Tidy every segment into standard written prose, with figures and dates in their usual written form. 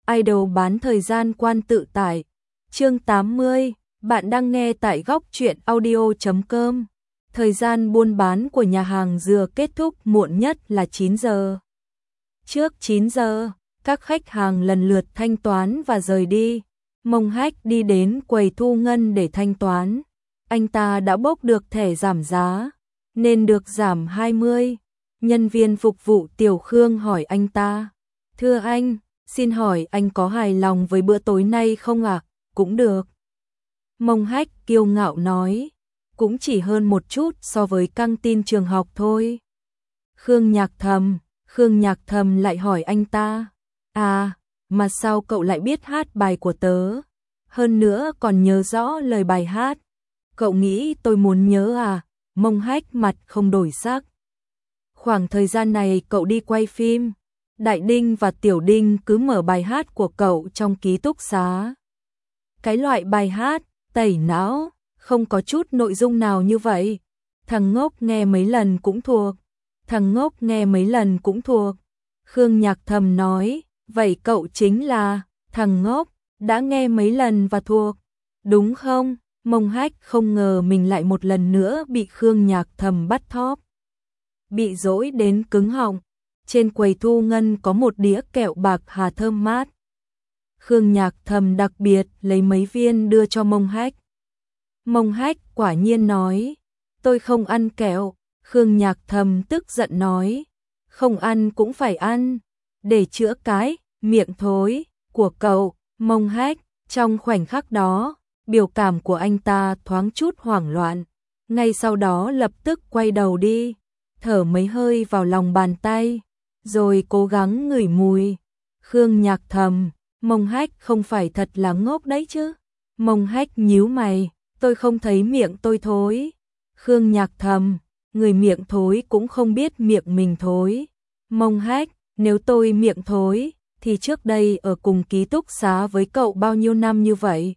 idol bán thời gian quan tự tải. Chương 80, bạn đang nghe tại góc truyện audio.com. Thời gian buôn bán của nhà hàng dừa kết thúc muộn nhất là 9 giờ. Trước 9 giờ, các khách hàng lần lượt thanh toán và rời đi. Mông Hách đi đến quầy thu ngân để thanh toán. Anh ta đã bốc được thẻ giảm giá, nên được giảm 20. Nhân viên phục vụ Tiểu Khương hỏi anh ta: "Thưa anh, xin hỏi anh có hài lòng với bữa tối nay không ạ?" "Cũng được." Mông Hách kiêu ngạo nói, "Cũng chỉ hơn một chút so với căng tin trường học thôi." Khương Nhạc Thầm lại hỏi anh ta: "À, mà sao cậu lại biết hát bài của tớ? Hơn nữa còn nhớ rõ lời bài hát. Cậu nghĩ tôi muốn nhớ à?" Mông Hách mặt không đổi sắc. "Khoảng thời gian này cậu đi quay phim, Đại Đinh và Tiểu Đinh cứ mở bài hát của cậu trong ký túc xá. Cái loại bài hát tẩy não, không có chút nội dung nào như vậy. Thằng ngốc nghe mấy lần cũng thuộc. Khương Nhạc Thầm nói, "Vậy cậu chính là thằng ngốc, đã nghe mấy lần và thuộc, đúng không?" Mông Hách không ngờ mình lại một lần nữa bị Khương Nhạc Thầm bắt thóp. Bị dỗi đến cứng họng. Trên quầy thu ngân có một đĩa kẹo bạc hà thơm mát. Khương Nhạc Thầm đặc biệt lấy mấy viên đưa cho Mông Hách. Mông Hách quả nhiên nói, "Tôi không ăn kẹo." Khương Nhạc Thầm tức giận nói, "Không ăn cũng phải ăn, để chữa cái miệng thối của cậu." Mông Hách, trong khoảnh khắc đó, biểu cảm của anh ta thoáng chút hoảng loạn, ngay sau đó lập tức quay đầu đi, thở mấy hơi vào lòng bàn tay, rồi cố gắng ngửi mùi. Khương Nhạc Thầm, Mông Hách không phải thật là ngốc đấy chứ? Mông Hách nhíu mày, "Tôi không thấy miệng tôi thối." Khương Nhạc Thầm, người miệng thối cũng không biết miệng mình thối. Mông Hách, "Nếu tôi miệng thối, thì trước đây ở cùng ký túc xá với cậu bao nhiêu năm như vậy?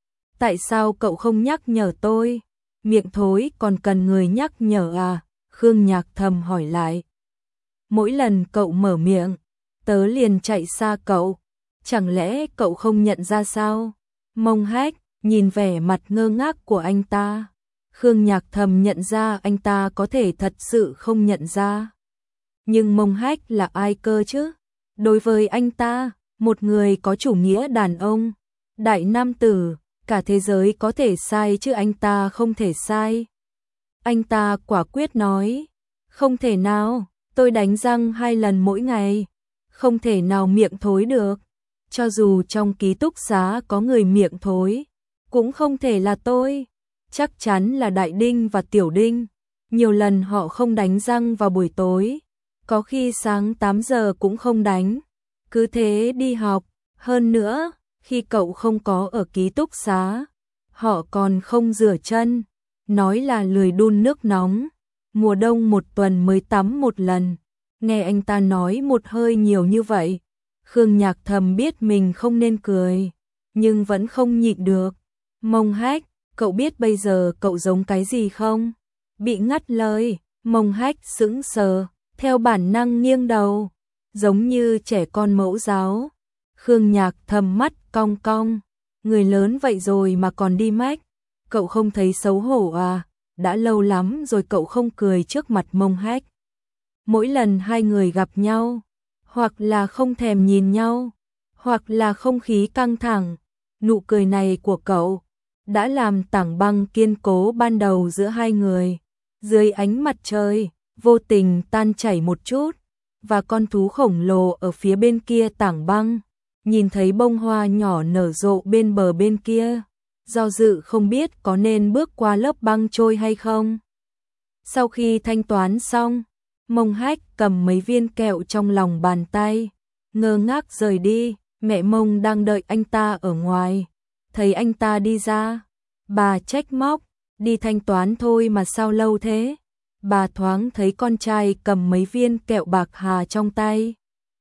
Tại sao cậu không nhắc nhở tôi? Miệng thối còn cần người nhắc nhở à?" Khương Nhạc Thầm hỏi lại. "Mỗi lần cậu mở miệng, tớ liền chạy xa cậu. Chẳng lẽ cậu không nhận ra sao?" Mông Hách nhìn vẻ mặt ngơ ngác của anh ta. Khương Nhạc Thầm nhận ra anh ta có thể thật sự không nhận ra. Nhưng Mông Hách là ai cơ chứ? Đối với anh ta, một người có chủ nghĩa đàn ông, đại nam tử, cả thế giới có thể sai chứ anh ta không thể sai. Anh ta quả quyết nói, "Không thể nào, tôi đánh răng 2 lần mỗi ngày, không thể nào miệng thối được. Cho dù trong ký túc xá có người miệng thối, cũng không thể là tôi. Chắc chắn là Đại Đinh và Tiểu Đinh. Nhiều lần họ không đánh răng vào buổi tối, có khi sáng 8 giờ cũng không đánh, cứ thế đi học. Hơn nữa, khi cậu không có ở ký túc xá, họ còn không rửa chân, nói là lười đun nước nóng, mùa đông một tuần mới tắm một lần." Nghe anh ta nói một hơi nhiều như vậy, Khương Nhạc Thầm biết mình không nên cười, nhưng vẫn không nhịn được. "Mông Hách, cậu biết bây giờ cậu giống cái gì không?" Bị ngắt lời, Mông Hách sững sờ, theo bản năng nghiêng đầu, giống như trẻ con mẫu giáo. Khương Nhạc Thầm mắt cong cong, "Người lớn vậy rồi mà còn đi mách, cậu không thấy xấu hổ à? Đã lâu lắm rồi cậu không cười trước mặt Mông Hách." Mỗi lần hai người gặp nhau, hoặc là không thèm nhìn nhau, hoặc là không khí căng thẳng, nụ cười này của cậu đã làm tảng băng kiên cố ban đầu giữa hai người, dưới ánh mặt trời, vô tình tan chảy một chút, và con thú khổng lồ ở phía bên kia tảng băng, nhìn thấy bông hoa nhỏ nở rộ bên bờ bên kia, do dự không biết có nên bước qua lớp băng trôi hay không. Sau khi thanh toán xong, Mông Hách cầm mấy viên kẹo trong lòng bàn tay, ngơ ngác rời đi. Mẹ Mông đang đợi anh ta ở ngoài, thấy anh ta đi ra, bà trách móc, "Đi thanh toán thôi mà sao lâu thế?" Bà thoáng thấy con trai cầm mấy viên kẹo bạc hà trong tay,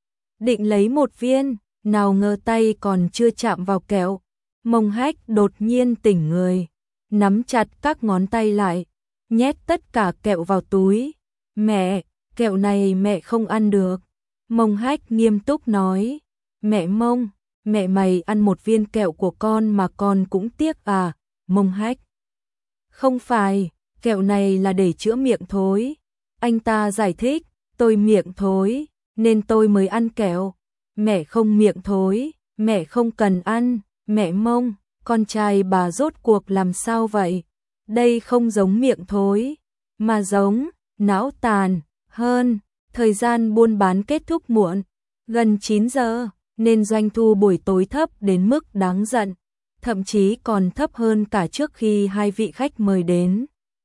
định lấy một viên, nào ngờ tay còn chưa chạm vào kẹo. Mông Hách đột nhiên tỉnh người, nắm chặt các ngón tay lại, nhét tất cả kẹo vào túi. "Mẹ, kẹo này mẹ không ăn được." Mông Hách nghiêm túc nói. "Mẹ Mông, mẹ mày ăn một viên kẹo của con mà con cũng tiếc à, Mông Hách. Không phải, kẹo này là để chữa miệng thối. Anh ta giải thích, tôi miệng thối, nên tôi mới ăn kẹo. Mẹ không miệng thối, mẹ không cần ăn, mẹ Mông, con trai bà rốt cuộc làm sao vậy? Đây không giống miệng thối, mà giống não tàn hơn. Thời gian buôn bán kết thúc muộn, gần 9 giờ, nên doanh thu buổi tối thấp đến mức đáng giận, thậm chí còn thấp hơn cả trước khi hai vị khách mời đến.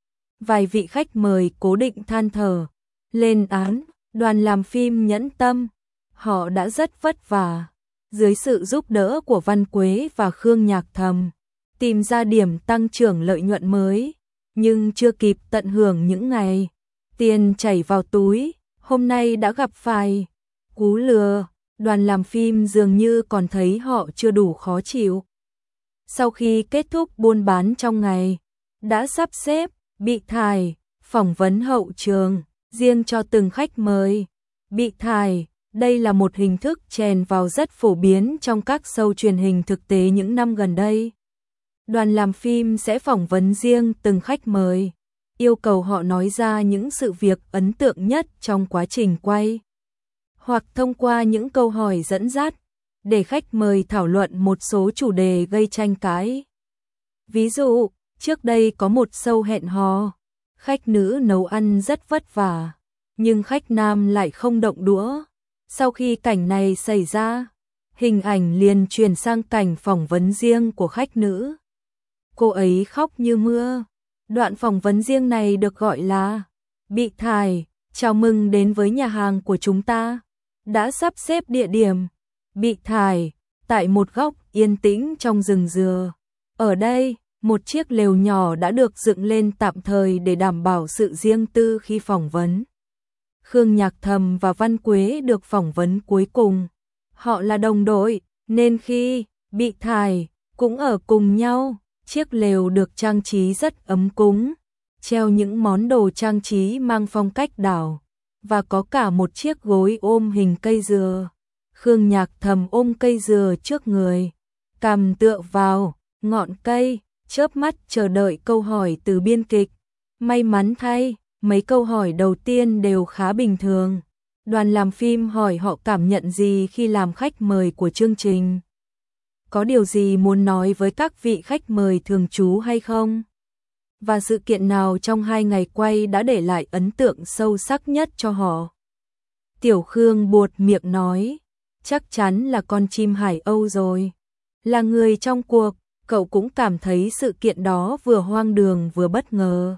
Vài vị khách mời cố định than thở, lên án, đoàn làm phim nhẫn tâm, họ đã rất vất vả, dưới sự giúp đỡ của Văn Quế và Khương Nhạc Thầm, tìm ra điểm tăng trưởng lợi nhuận mới, nhưng chưa kịp tận hưởng những ngày tiền chảy vào túi, hôm nay đã gặp phải cú lừa. Đoàn làm phim dường như còn thấy họ chưa đủ khó chịu. Sau khi kết thúc buôn bán trong ngày, đã sắp xếp, bị thải, phỏng vấn hậu trường, riêng cho từng khách mời. Bị thải, đây là một hình thức chèn vào rất phổ biến trong các show truyền hình thực tế những năm gần đây. Đoàn làm phim sẽ phỏng vấn riêng từng khách mời, yêu cầu họ nói ra những sự việc ấn tượng nhất trong quá trình quay, hoặc thông qua những câu hỏi dẫn dắt, để khách mời thảo luận một số chủ đề gây tranh cãi. Ví dụ, trước đây có một show hẹn hò, khách nữ nấu ăn rất vất vả, nhưng khách nam lại không động đũa. Sau khi cảnh này xảy ra, hình ảnh liền chuyển sang cảnh phỏng vấn riêng của khách nữ. Cô ấy khóc như mưa. Đoạn phỏng vấn riêng này được gọi là bị thải, chào mừng đến với nhà hàng của chúng ta. Đã sắp xếp địa điểm, bị thải, tại một góc yên tĩnh trong rừng dừa. Ở đây, một chiếc lều nhỏ đã được dựng lên tạm thời để đảm bảo sự riêng tư khi phỏng vấn. Khương Nhạc Thầm và Văn Quế được phỏng vấn cuối cùng. Họ là đồng đội, nên khi bị thải, cũng ở cùng nhau. Chiếc lều được trang trí rất ấm cúng, treo những món đồ trang trí mang phong cách đảo, và có cả một chiếc gối ôm hình cây dừa. Khương Nhạc Thầm ôm cây dừa trước người, cằm tựa vào ngọn cây, chớp mắt chờ đợi câu hỏi từ biên kịch. May mắn thay, mấy câu hỏi đầu tiên đều khá bình thường. Đoàn làm phim hỏi họ cảm nhận gì khi làm khách mời của chương trình. Có điều gì muốn nói với các vị khách mời thường trú hay không? Và sự kiện nào trong 2 ngày quay đã để lại ấn tượng sâu sắc nhất cho họ? Tiểu Khương buột miệng nói, chắc chắn là con chim Hải Âu rồi. Là người trong cuộc, cậu cũng cảm thấy sự kiện đó vừa hoang đường vừa bất ngờ.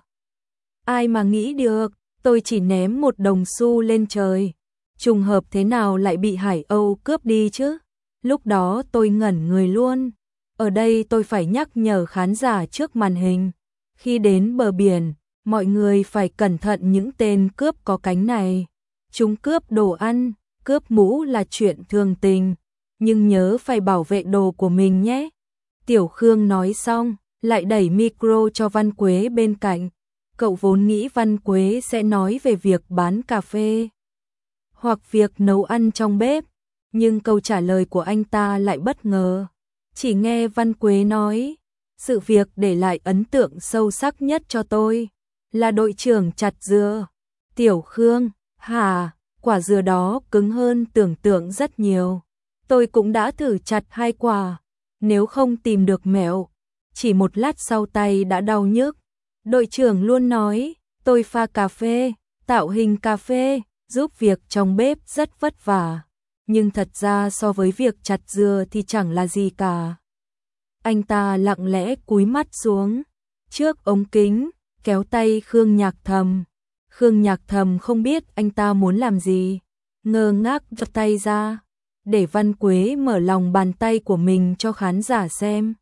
Ai mà nghĩ được, tôi chỉ ném một đồng xu lên trời. Trùng hợp thế nào lại bị Hải Âu cướp đi chứ? Lúc đó tôi ngẩn người luôn. Ở đây tôi phải nhắc nhở khán giả trước màn hình. Khi đến bờ biển, mọi người phải cẩn thận những tên cướp có cánh này. Chúng cướp đồ ăn, cướp mũ là chuyện thường tình. Nhưng nhớ phải bảo vệ đồ của mình nhé. Tiểu Khương nói xong, lại đẩy micro cho Văn Quế bên cạnh. Cậu vốn nghĩ Văn Quế sẽ nói về việc bán cà phê, hoặc việc nấu ăn trong bếp. Nhưng câu trả lời của anh ta lại bất ngờ. Chỉ nghe Văn Quế nói, sự việc để lại ấn tượng sâu sắc nhất cho tôi là đội trưởng chặt dừa. Tiểu Khương, hả, quả dừa đó cứng hơn tưởng tượng rất nhiều. Tôi cũng đã thử chặt 2 quả, nếu không tìm được mẹo, chỉ một lát sau tay đã đau nhức. Đội trưởng luôn nói, tôi pha cà phê, tạo hình cà phê, giúp việc trong bếp rất vất vả. Nhưng thật ra so với việc chặt dừa thì chẳng là gì cả. Anh ta lặng lẽ cúi mắt xuống, trước ống kính, kéo tay Khương Nhạc Thầm. Khương Nhạc Thầm không biết anh ta muốn làm gì, ngơ ngác giật tay ra, để Văn Quế mở lòng bàn tay của mình cho khán giả xem.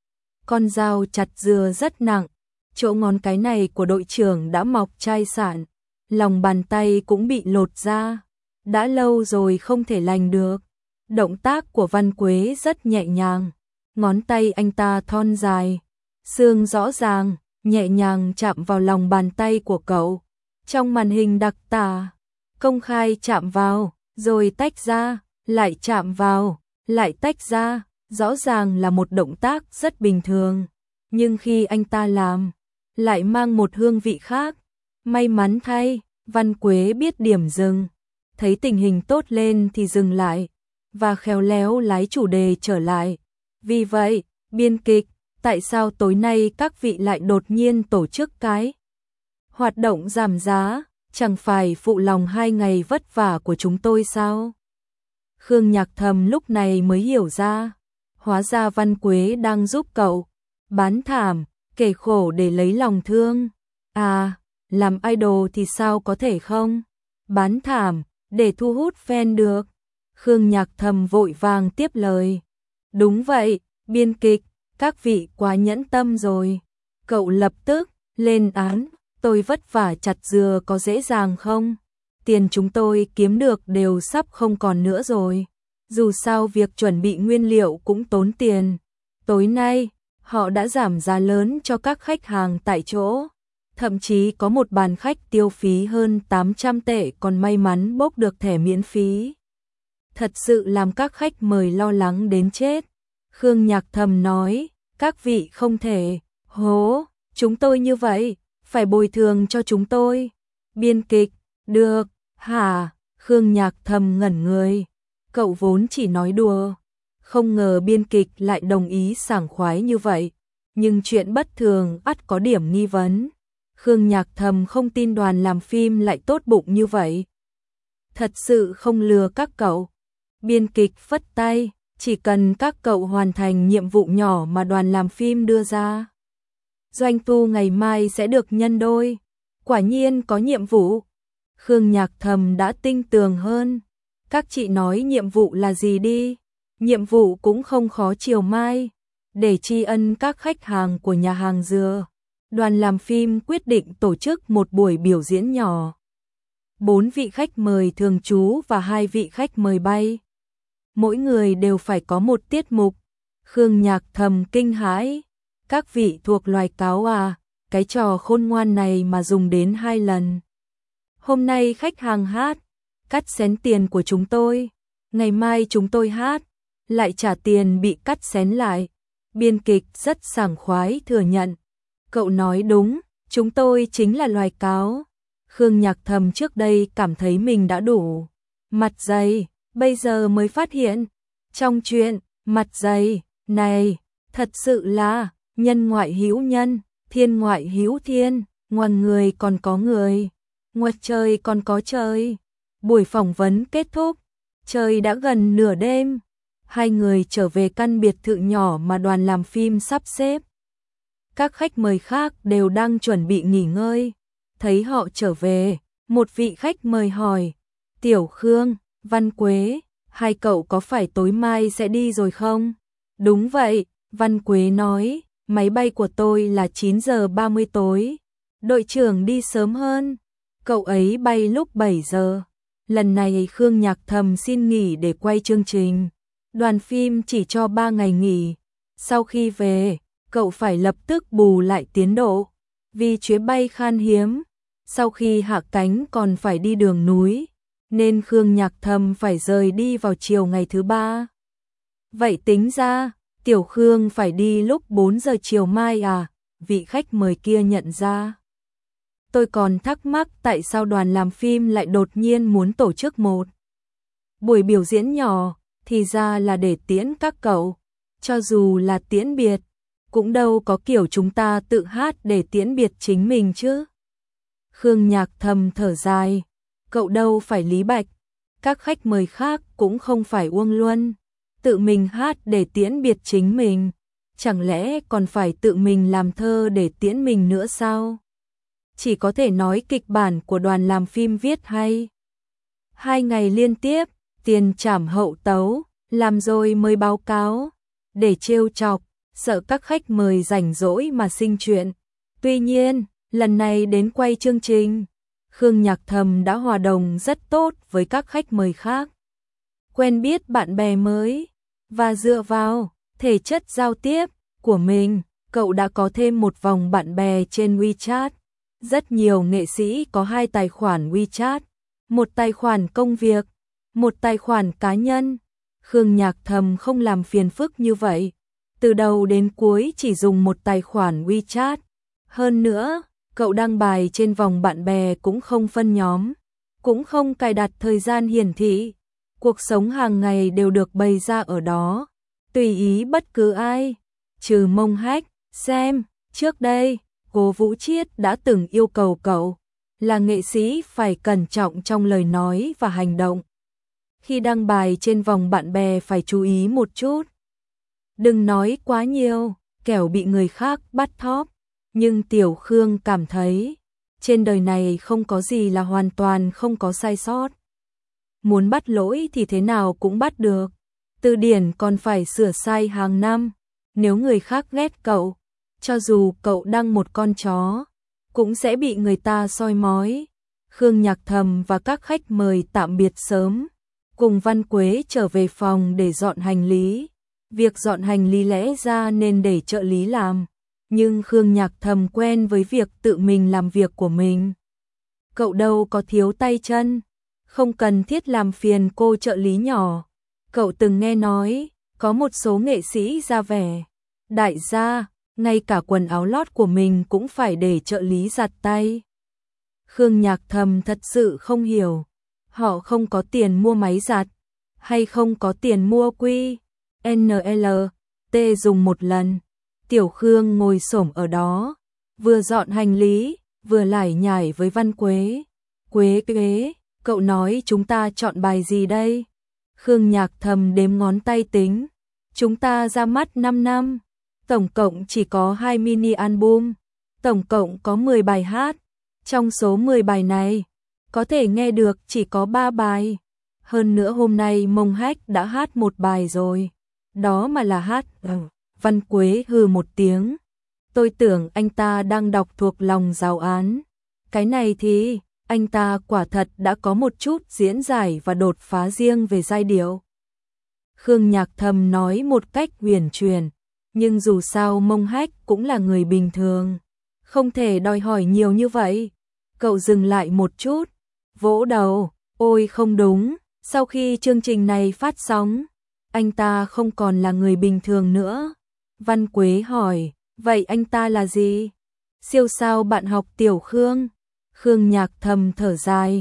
Con dao chặt dừa rất nặng, chỗ ngón cái này của đội trưởng đã mọc chai sạn, lòng bàn tay cũng bị lột ra. Đã lâu rồi không thể lành được. Động tác của Văn Quế rất nhẹ nhàng, ngón tay anh ta thon dài, xương rõ ràng, nhẹ nhàng chạm vào lòng bàn tay của cậu. Trong màn hình đặc tả, công khai chạm vào, rồi tách ra, lại chạm vào, lại tách ra, rõ ràng là một động tác rất bình thường, nhưng khi anh ta làm, lại mang một hương vị khác. May mắn thay, Văn Quế biết điểm dừng, thấy tình hình tốt lên thì dừng lại, và khéo léo lái chủ đề trở lại. Vì vậy, biên kịch, tại sao tối nay các vị lại đột nhiên tổ chức cái hoạt động giảm giá, chẳng phải phụ lòng 2 ngày vất vả của chúng tôi sao? Khương Nhạc Thầm lúc này mới hiểu ra, hóa ra Văn Quế đang giúp cậu bán thảm, kể khổ để lấy lòng thương. À, làm idol thì sao có thể không bán thảm để thu hút fan được. Khương Nhạc Thầm vội vàng tiếp lời. Đúng vậy, biên kịch, các vị quá nhẫn tâm rồi. Cậu lập tức lên án, tôi vất vả chặt dừa có dễ dàng không? Tiền chúng tôi kiếm được đều sắp không còn nữa rồi. Dù sao việc chuẩn bị nguyên liệu cũng tốn tiền. Tối nay, họ đã giảm giá lớn cho các khách hàng tại chỗ. Thậm chí có một bàn khách tiêu phí hơn 800 tệ còn may mắn bốc được thẻ miễn phí. Thật sự làm các khách mời lo lắng đến chết. Khương Nhạc Thầm nói, các vị không thể hố chúng tôi như vậy, phải bồi thường cho chúng tôi. Biên kịch, được, hả? Khương Nhạc Thầm ngẩn người. Cậu vốn chỉ nói đùa, không ngờ biên kịch lại đồng ý sảng khoái như vậy. Nhưng chuyện bất thường ắt có điểm nghi vấn. Khương Nhạc Thầm không tin đoàn làm phim lại tốt bụng như vậy. Thật sự không lừa các cậu. Biên kịch phất tay, chỉ cần các cậu hoàn thành nhiệm vụ nhỏ mà đoàn làm phim đưa ra, doanh thu ngày mai sẽ được nhân đôi. Quả nhiên có nhiệm vụ. Khương Nhạc Thầm đã tinh tường hơn. Các chị nói nhiệm vụ là gì đi? Nhiệm vụ cũng không khó chiều mai. Để tri ân các khách hàng của nhà hàng dừa, đoàn làm phim quyết định tổ chức một buổi biểu diễn nhỏ. 4 vị khách mời thường trú và 2 vị khách mời bay. Mỗi người đều phải có một tiết mục. Khương Nhạc Thầm kinh hãi. Các vị thuộc loài cáo à, cái trò khôn ngoan này mà dùng đến 2 lần. Hôm nay khách hàng hát, cắt xén tiền của chúng tôi. Ngày mai chúng tôi hát, lại trả tiền bị cắt xén lại. Biên kịch rất sảng khoái thừa nhận. Cậu nói đúng, chúng tôi chính là loài cáo. Khương Nhạc Thầm trước đây cảm thấy mình đã đủ mặt dày, bây giờ mới phát hiện. Trong chuyện, mặt dày, này, thật sự là nhân ngoại hữu nhân, thiên ngoại hữu thiên, ngoài người còn có người, ngoài trời còn có trời. Buổi phỏng vấn kết thúc, trời đã gần nửa đêm. 2 người trở về căn biệt thự nhỏ mà đoàn làm phim sắp xếp. Các khách mời khác đều đang chuẩn bị nghỉ ngơi. Thấy họ trở về, một vị khách mời hỏi, Tiểu Khương, Văn Quế, hai cậu có phải tối mai sẽ đi rồi không? Đúng vậy, Văn Quế nói, máy bay của tôi là 9 giờ 30 tối. Đội trưởng đi sớm hơn, cậu ấy bay lúc 7 giờ. Lần này Khương Nhạc Thầm xin nghỉ để quay chương trình. Đoàn phim chỉ cho 3 ngày nghỉ. Sau khi về, cậu phải lập tức bù lại tiến độ. Vì chuyến bay khan hiếm, sau khi hạ cánh còn phải đi đường núi, nên Khương Nhạc Thầm phải rời đi vào chiều ngày thứ 3. Vậy tính ra, Tiểu Khương phải đi lúc 4 giờ chiều mai à? Vị khách mời kia nhận ra. Tôi còn thắc mắc tại sao đoàn làm phim lại đột nhiên muốn tổ chức một buổi biểu diễn nhỏ, thì ra là để tiễn các cậu. Cho dù là tiễn biệt, cũng đâu có kiểu chúng ta tự hát để tiễn biệt chính mình chứ. Khương Nhạc Thầm thở dài, cậu đâu phải Lý Bạch, các khách mời khác cũng không phải Uông Luân, tự mình hát để tiễn biệt chính mình, chẳng lẽ còn phải tự mình làm thơ để tiễn mình nữa sao? Chỉ có thể nói kịch bản của đoàn làm phim viết hay. 2 ngày liên tiếp, tiền trảm hậu tấu, làm rồi mới báo cáo, để trêu chọc, sợ các khách mời rảnh rỗi mà sinh chuyện. Tuy nhiên, lần này đến quay chương trình, Khương Nhạc Thầm đã hòa đồng rất tốt với các khách mời khác. Quen biết bạn bè mới, và dựa vào thể chất giao tiếp của mình, cậu đã có thêm một vòng bạn bè trên WeChat. Rất nhiều nghệ sĩ có 2 tài khoản WeChat, một tài khoản công việc, một tài khoản cá nhân. Khương Nhạc Thầm không làm phiền phức như vậy. Từ đầu đến cuối chỉ dùng một tài khoản WeChat. Hơn nữa, cậu đăng bài trên vòng bạn bè cũng không phân nhóm, cũng không cài đặt thời gian hiển thị. Cuộc sống hàng ngày đều được bày ra ở đó, tùy ý bất cứ ai, trừ Mông Hách. Xem, trước đây, Cố Vũ Chiết đã từng yêu cầu cậu, là nghệ sĩ phải cẩn trọng trong lời nói và hành động. Khi đăng bài trên vòng bạn bè phải chú ý một chút. Đừng nói quá nhiều, kẻo bị người khác bắt thóp. Nhưng Tiểu Khương cảm thấy, trên đời này không có gì là hoàn toàn không có sai sót. Muốn bắt lỗi thì thế nào cũng bắt được. Từ điển còn phải sửa sai hàng năm. Nếu người khác ghét cậu, cho dù cậu đăng một con chó, cũng sẽ bị người ta soi mói. Khương Nhạc Thầm và các khách mời tạm biệt sớm, cùng Văn Quế trở về phòng để dọn hành lý. Việc dọn hành lý lẽ ra nên để trợ lý làm, nhưng Khương Nhạc Thầm quen với việc tự mình làm việc của mình. Cậu đâu có thiếu tay chân, không cần thiết làm phiền cô trợ lý nhỏ. Cậu từng nghe nói, có một số nghệ sĩ ra vẻ đại gia, ngay cả quần áo lót của mình cũng phải để trợ lý giặt tay. Khương Nhạc Thầm thật sự không hiểu, họ không có tiền mua máy giặt, hay không có tiền mua QNLT dùng một lần. Tiểu Khương ngồi xổm ở đó, vừa dọn hành lý, vừa lải nhải với Văn Quế. Quế, cậu nói chúng ta chọn bài gì đây? Khương Nhạc Thầm đếm ngón tay tính. Chúng ta ra mắt 5 năm, tổng cộng chỉ có 2 mini album, tổng cộng có 10 bài hát. Trong số 10 bài này, có thể nghe được chỉ có 3 bài. Hơn nữa hôm nay Mông Hách đã hát một bài rồi. Đó mà là hát. Văn Quế hừ một tiếng. Tôi tưởng anh ta đang đọc thuộc lòng giáo án. Cái này thì, anh ta quả thật đã có một chút diễn giải và đột phá riêng về giai điệu. Khương Nhạc Thầm nói một cách huyền chuyển, nhưng dù sao Mông Hách cũng là người bình thường, không thể đòi hỏi nhiều như vậy. Cậu dừng lại một chút, vỗ đầu, ôi không đúng, sau khi chương trình này phát sóng, anh ta không còn là người bình thường nữa. Văn Quế hỏi, vậy anh ta là gì? Siêu sao bạn học Tiểu Khương? Khương Nhạc Thầm thở dài,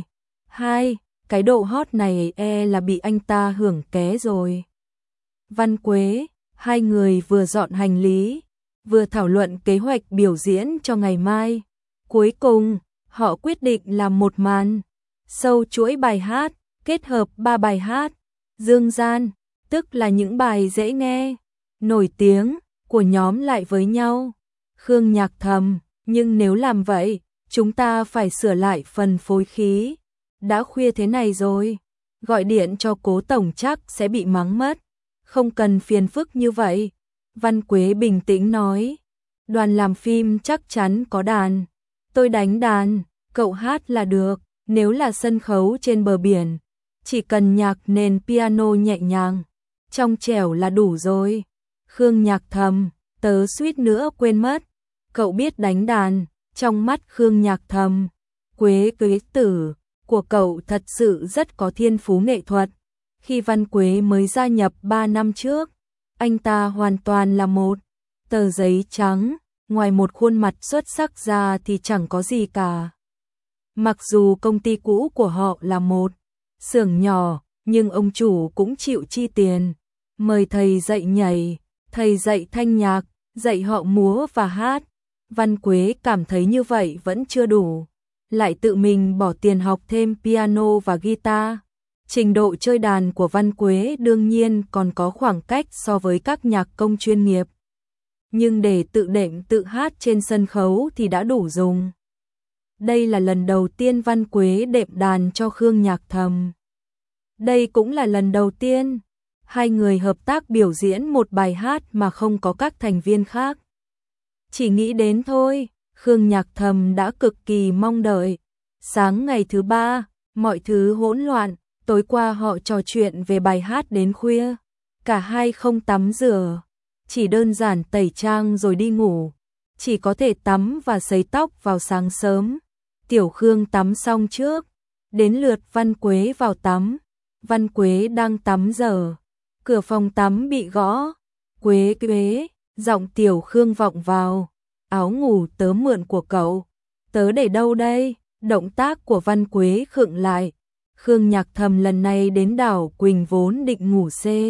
cái độ hot này là bị anh ta hưởng ké rồi. Văn Quế, hai người vừa dọn hành lý, vừa thảo luận kế hoạch biểu diễn cho ngày mai. Cuối cùng, họ quyết định làm một màn show chuỗi bài hát, kết hợp 3 bài hát dương gian, tức là những bài dễ nghe, nổi tiếng của nhóm lại với nhau. Khương Nhạc Thầm, nhưng nếu làm vậy, chúng ta phải sửa lại phần phối khí. Đã khuya thế này rồi, gọi điện cho Cố tổng chắc sẽ bị mắng mất. Không cần phiền phức như vậy. Văn Quế bình tĩnh nói. Đoàn làm phim chắc chắn có đàn. Tôi đánh đàn, cậu hát là được. Nếu là sân khấu trên bờ biển, chỉ cần nhạc nền piano nhẹ nhàng, trong trẻo là đủ rồi. Khương Nhạc Thầm, tớ suýt nữa quên mất. Cậu biết đánh đàn. Trong mắt Khương Nhạc Thầm, Quế tử của cậu thật sự rất có thiên phú nghệ thuật. Khi Văn Quế mới gia nhập 3 năm trước, anh ta hoàn toàn là một tờ giấy trắng, ngoài một khuôn mặt xuất sắc ra thì chẳng có gì cả. Mặc dù công ty cũ của họ là một xưởng nhỏ, nhưng ông chủ cũng chịu chi tiền, mời thầy dạy nhảy, thầy dạy thanh nhạc, dạy họ múa và hát. Văn Quế cảm thấy như vậy vẫn chưa đủ, lại tự mình bỏ tiền học thêm piano và guitar. Trình độ chơi đàn của Văn Quế đương nhiên còn có khoảng cách so với các nhạc công chuyên nghiệp, nhưng để tự đệm tự hát trên sân khấu thì đã đủ dùng. Đây là lần đầu tiên Văn Quế đệm đàn cho Khương Nhạc Thầm. Đây cũng là lần đầu tiên hai người hợp tác biểu diễn một bài hát mà không có các thành viên khác. Chỉ nghĩ đến thôi, Khương Nhạc Thầm đã cực kỳ mong đợi. Sáng ngày thứ 3, mọi thứ hỗn loạn, tối qua họ trò chuyện về bài hát đến khuya. Cả hai không tắm rửa, chỉ đơn giản tẩy trang rồi đi ngủ. Chỉ có thể tắm và sấy tóc vào sáng sớm. Tiểu Khương tắm xong trước, đến lượt Văn Quế vào tắm. Văn Quế đang tắm giờ, Cửa phòng tắm bị gõ. Quế quế, giọng Tiểu Khương vọng vào. Áo ngủ tớ mượn của cậu. Tớ để đâu đây? Động tác của Văn Quế khựng lại. Khương Nhạc Thầm lần này đến đảo Quỳnh vốn định ngủ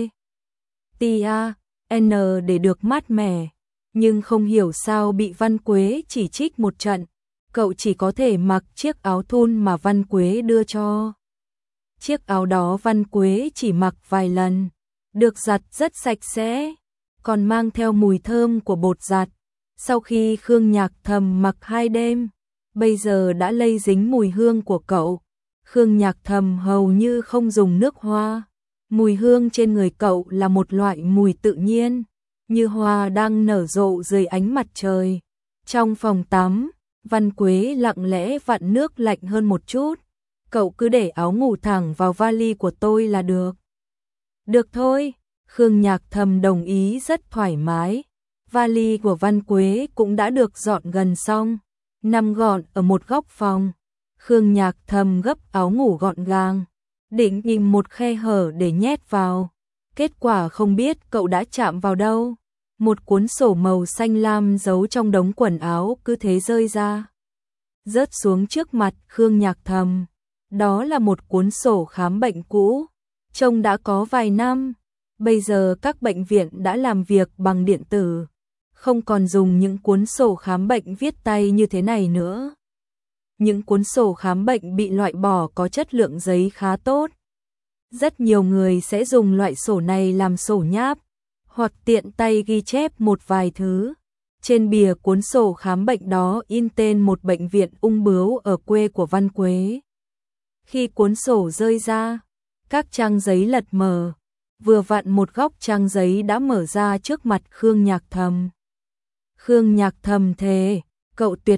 N để được mát mẻ, nhưng không hiểu sao bị Văn Quế chỉ trích một trận. Cậu chỉ có thể mặc chiếc áo thun mà Văn Quế đưa cho. Chiếc áo đó Văn Quế chỉ mặc vài lần, được giặt rất sạch sẽ, còn mang theo mùi thơm của bột giặt. Sau khi Khương Nhạc Thầm mặc 2 đêm, bây giờ đã lây dính mùi hương của cậu. Khương Nhạc Thầm hầu như không dùng nước hoa. Mùi hương trên người cậu là một loại mùi tự nhiên, như hoa đang nở rộ dưới ánh mặt trời. Trong phòng tắm, Văn Quế lặng lẽ vặn nước lạnh hơn một chút. Cậu cứ để áo ngủ thẳng vào vali của tôi là được. Được thôi, Khương Nhạc Thầm đồng ý rất thoải mái. Vali của Văn Quế cũng đã được dọn gần xong, nằm gọn ở một góc phòng. Khương Nhạc Thầm gấp áo ngủ gọn gàng, định tìm một khe hở để nhét vào. Kết quả không biết cậu đã chạm vào đâu. Một cuốn sổ màu xanh lam giấu trong đống quần áo cứ thế rơi ra, rớt xuống trước mặt Khương Nhạc Thầm. Đó là một cuốn sổ khám bệnh cũ, trông đã có vài năm. Bây giờ các bệnh viện đã làm việc bằng điện tử, không còn dùng những cuốn sổ khám bệnh viết tay như thế này nữa. Những cuốn sổ khám bệnh bị loại bỏ có chất lượng giấy khá tốt. Rất nhiều người sẽ dùng loại sổ này làm sổ nháp, hoặc tiện tay ghi chép một vài thứ. Trên bìa cuốn sổ khám bệnh đó in tên một bệnh viện ung bướu ở quê của Văn Quế. Khi cuốn sổ rơi ra, các trang giấy lật mở. Vừa vặn một góc trang giấy đã mở ra trước mặt Khương Nhạc Thầm. Khương Nhạc Thầm thề, cậu tuyệt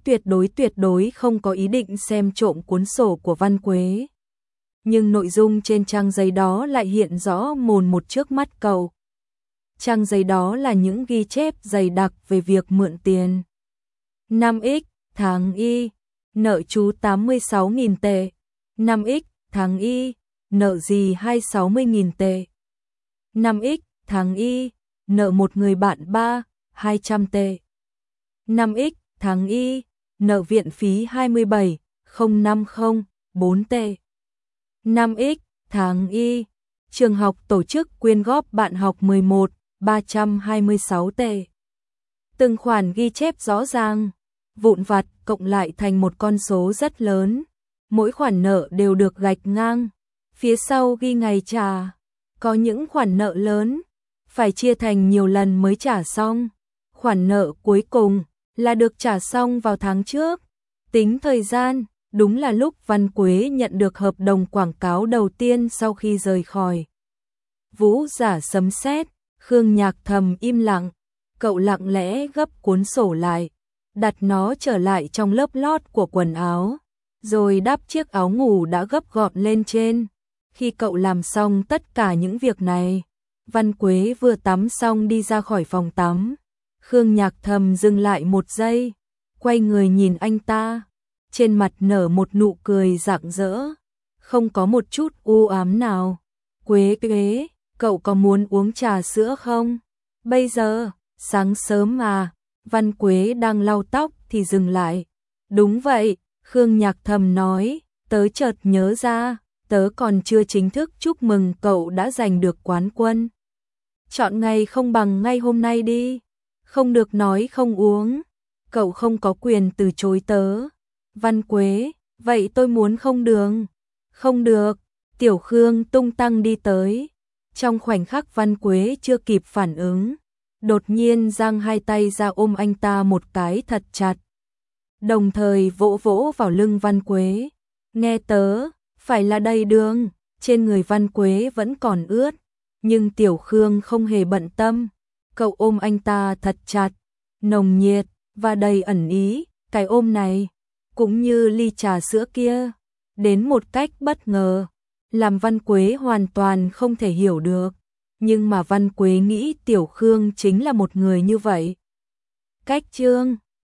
đối không có ý định xem trộm cuốn sổ của Văn Quế. Nhưng nội dung trên trang giấy đó lại hiện rõ mồn một trước mắt cậu. Trang giấy đó là những ghi chép dày đặc về việc mượn tiền. 5x tháng Y, nợ chú 86.000 tệ. 5x tháng Y, nợ gì 260.000 tệ. 5x tháng Y, nợ một người bạn 200 tệ. 5x tháng Y, nợ viện phí 27.050 tệ. 5x tháng Y, trường học tổ chức quyên góp bạn học 326 tệ. Từng khoản ghi chép rõ ràng, vụn vặt cộng lại thành một con số rất lớn. Mỗi khoản nợ đều được gạch ngang, phía sau ghi ngày trả. Có những khoản nợ lớn, phải chia thành nhiều lần mới trả xong. Khoản nợ cuối cùng là được trả xong vào tháng trước. Tính thời gian, đúng là lúc Văn Quế nhận được hợp đồng quảng cáo đầu tiên sau khi rời khỏi Vũ Giả Sấm Sét. Khương Nhạc Thầm im lặng, cậu lặng lẽ gấp cuốn sổ lại, đặt nó trở lại trong lớp lót của quần áo, rồi đắp chiếc áo ngủ đã gấp gọn lên trên. Khi cậu làm xong tất cả những việc này, Văn Quế vừa tắm xong đi ra khỏi phòng tắm. Khương Nhạc Thầm dừng lại một giây, quay người nhìn anh ta, trên mặt nở một nụ cười rạng rỡ, không có một chút u ám nào. Quế Quế, cậu có muốn uống trà sữa không? Bây giờ, sáng sớm mà. Văn Quế đang lau tóc thì dừng lại. Đúng vậy, Khương Nhạc Thầm nói, tớ chợt nhớ ra, tớ còn chưa chính thức chúc mừng cậu đã giành được quán quân. Chọn ngày không bằng ngay hôm nay đi. Không được nói không uống. Cậu không có quyền từ chối tớ. Văn Quế, vậy tôi muốn không đường. Không được. Tiểu Khương tung tăng đi tới. Trong khoảnh khắc Văn Quế chưa kịp phản ứng, đột nhiên giang hai tay ra ôm anh ta một cái thật chặt, đồng thời vỗ vỗ vào lưng Văn Quế. Nghe tớ, phải là đầy đường. Trên người Văn Quế vẫn còn ướt, nhưng Tiểu Khương không hề bận tâm. Cậu ôm anh ta thật chặt, nồng nhiệt và đầy ẩn ý. Cái ôm này, cũng như ly trà sữa kia, đến một cách bất ngờ, làm Văn Quế hoàn toàn không thể hiểu được. Nhưng mà Văn Quế nghĩ Tiểu Khương chính là một người như vậy. Cách chương